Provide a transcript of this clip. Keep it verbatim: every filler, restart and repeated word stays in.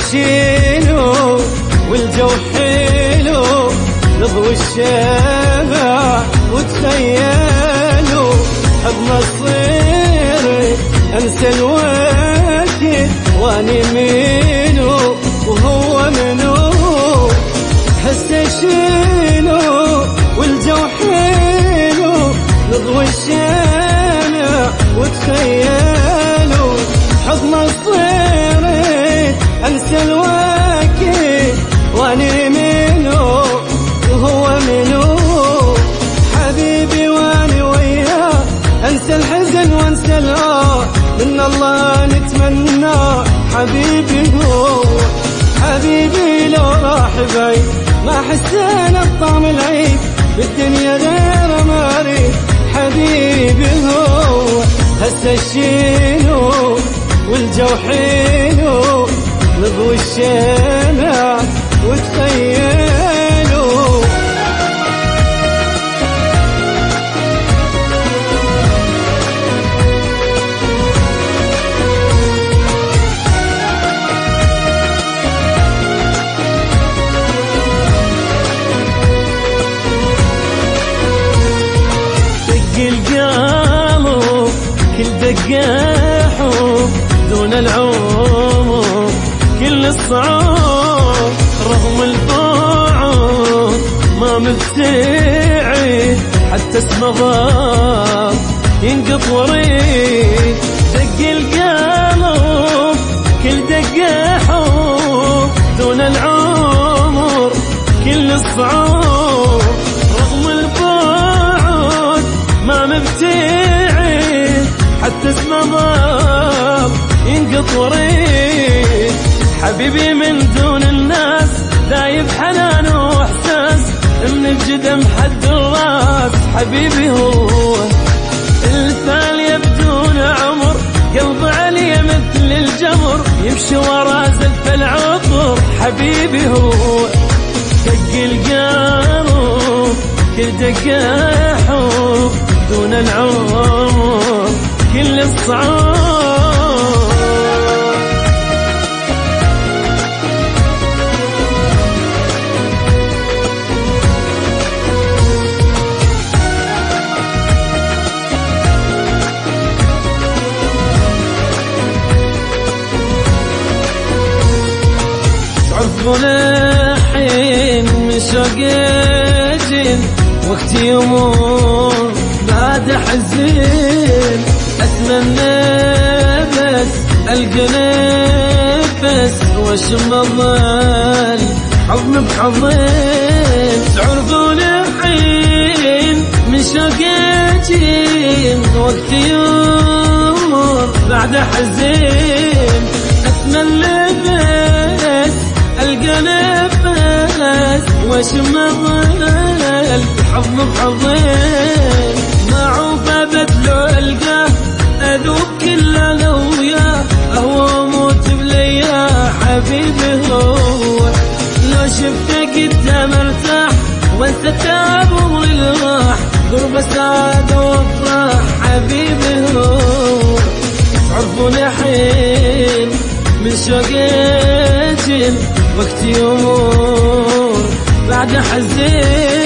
الشيلو والجو حلو نضوي الشمع وتخيلوا حضن الصير انسى الوقت واني منو وهو منو هسه شيلو والجو حلو نضوي الشمع وتخيلوا حضن الصير انسى الوقت واني منو وهو منو حبيبي واني وياه انسى الحزن وانسى الآه من الله نتمنى حبيبي هو حبيبي لو راح بعيد ما حسينا بطعم العيد بالدنيا غير ما اريد حبيبي هو هسه الشيلو والجو حلو نضوي الشمع وتخيلوا دق القلب كل دقة حب دون العمر كل الصعوب رغم البعد ما مبتعد حتى اسمه ضاب ينقط وريد دق القلب كل دقة حب دون العمر كل الصعوب رغم البعد ما مبتعد حتى اسمه ضاب ينقط وريد حبيبي من دون الناس دايب حنان واحساس من الجدم حد الراس حبيبي هو الثانية بدون عمر قلب علي مثل الجمر يمشي ورا زلف العطر حبيبي هو دق القلب كل دقة حب دون العمر كل الصعوب الحين من شوق جن وقت يمر بعد حزين اتمنى بس القى نفس واشم الظل حضن بحضن تعرفون الحين من شوق جن وقت يمر بعد حزين اتمنى بس القى نفس واشم الظل حضن بحضن معوفة بدلو القاه اذوب كل انا وياه اهوى موت بليا حبيبي هو لو شفته قدام ارتاح وانسى تعب عمري اللي راح قرب سعادة وافراح حبيبي هو تعرفون الحين من شوقي وقت يمر بعد حزين